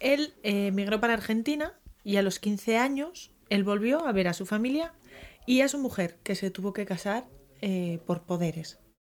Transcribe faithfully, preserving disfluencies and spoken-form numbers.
él eh, emigró para Argentina y a los quince años él volvió a ver a su familia y a su mujer, que se tuvo que casar eh, por poderes.